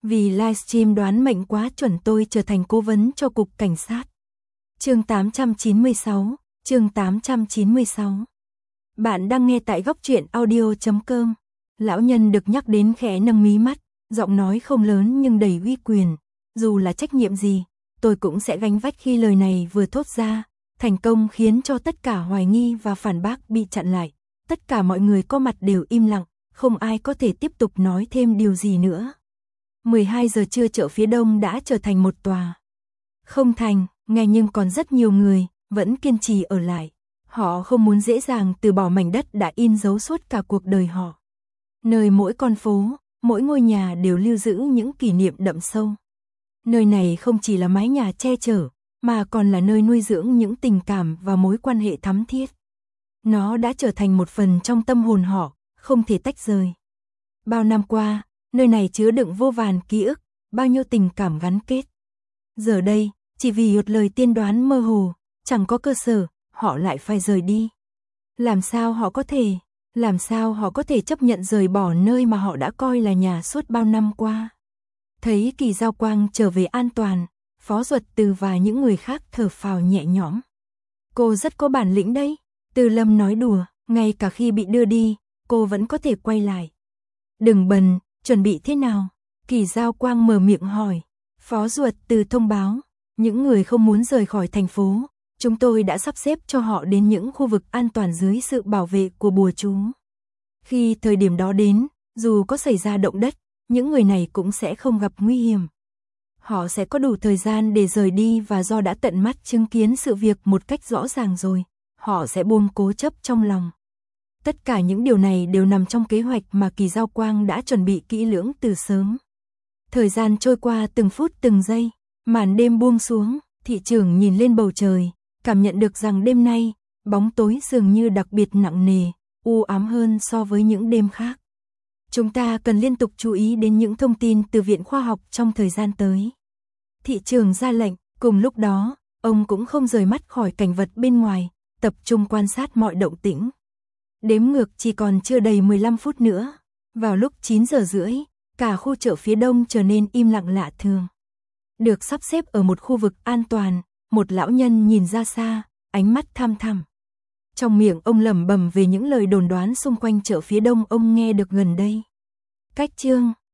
Vì livestream đoán mệnh quá chuẩn tôi trở thành cố vấn cho cục cảnh sát. Chương 896, chương 896. Bạn đang nghe tại góc truyện audio.com. Lão nhân được nhắc đến khẽ nâng mí mắt, giọng nói không lớn nhưng đầy uy quyền. Dù là trách nhiệm gì, tôi cũng sẽ gánh vác. Khi lời này vừa thốt ra, thành công khiến cho tất cả hoài nghi và phản bác bị chặn lại. Tất cả mọi người có mặt đều im lặng, không ai có thể tiếp tục nói thêm điều gì nữa. 12 giờ trưa chợ phía đông đã trở thành một tòa không thành, nghe nhưng còn rất nhiều người vẫn kiên trì ở lại. Họ không muốn dễ dàng từ bỏ mảnh đất đã in dấu suốt cả cuộc đời họ. Nơi mỗi con phố, mỗi ngôi nhà đều lưu giữ những kỷ niệm đậm sâu. Nơi này không chỉ là mái nhà che chở, mà còn là nơi nuôi dưỡng những tình cảm và mối quan hệ thắm thiết. Nó đã trở thành một phần trong tâm hồn họ, không thể tách rời. Bao năm qua, nơi này chứa đựng vô vàn ký ức, bao nhiêu tình cảm gắn kết. Giờ đây, chỉ vì một lời tiên đoán mơ hồ, chẳng có cơ sở, họ lại phải rời đi. Làm sao họ có thể chấp nhận rời bỏ nơi mà họ đã coi là nhà suốt bao năm qua? Thấy Kỳ Giao Quang trở về an toàn, Phó Duật Từ và những người khác thở phào nhẹ nhõm. Cô rất có bản lĩnh đấy, Từ Lâm nói đùa, ngay cả khi bị đưa đi, cô vẫn có thể quay lại. Đừng bần, chuẩn bị thế nào? Kỳ Giao Quang mở miệng hỏi. Phó Duật Từ thông báo, những người không muốn rời khỏi thành phố, chúng tôi đã sắp xếp cho họ đến những khu vực an toàn dưới sự bảo vệ của bùa chú. Khi thời điểm đó đến, dù có xảy ra động đất, những người này cũng sẽ không gặp nguy hiểm. Họ sẽ có đủ thời gian để rời đi và do đã tận mắt chứng kiến sự việc một cách rõ ràng rồi, họ sẽ buông cố chấp trong lòng. Tất cả những điều này đều nằm trong kế hoạch mà Kỳ Giao Quang đã chuẩn bị kỹ lưỡng từ sớm. Thời gian trôi qua từng phút từng giây, màn đêm buông xuống, thị trưởng nhìn lên bầu trời, cảm nhận được rằng đêm nay, bóng tối dường như đặc biệt nặng nề, u ám hơn so với những đêm khác. Chúng ta cần liên tục chú ý đến những thông tin từ Viện Khoa học trong thời gian tới. Thị trưởng ra lệnh, cùng lúc đó, ông cũng không rời mắt khỏi cảnh vật bên ngoài, tập trung quan sát mọi động tĩnh. Đếm ngược chỉ còn chưa đầy 15 phút nữa. Vào lúc 9 giờ rưỡi, cả khu chợ phía đông trở nên im lặng lạ thường. Được sắp xếp ở một khu vực an toàn, một lão nhân nhìn ra xa, ánh mắt thăm thẳm. Trong miệng ông lẩm bẩm về những lời đồn đoán xung quanh chợ phía đông ông nghe được gần đây. Cách chương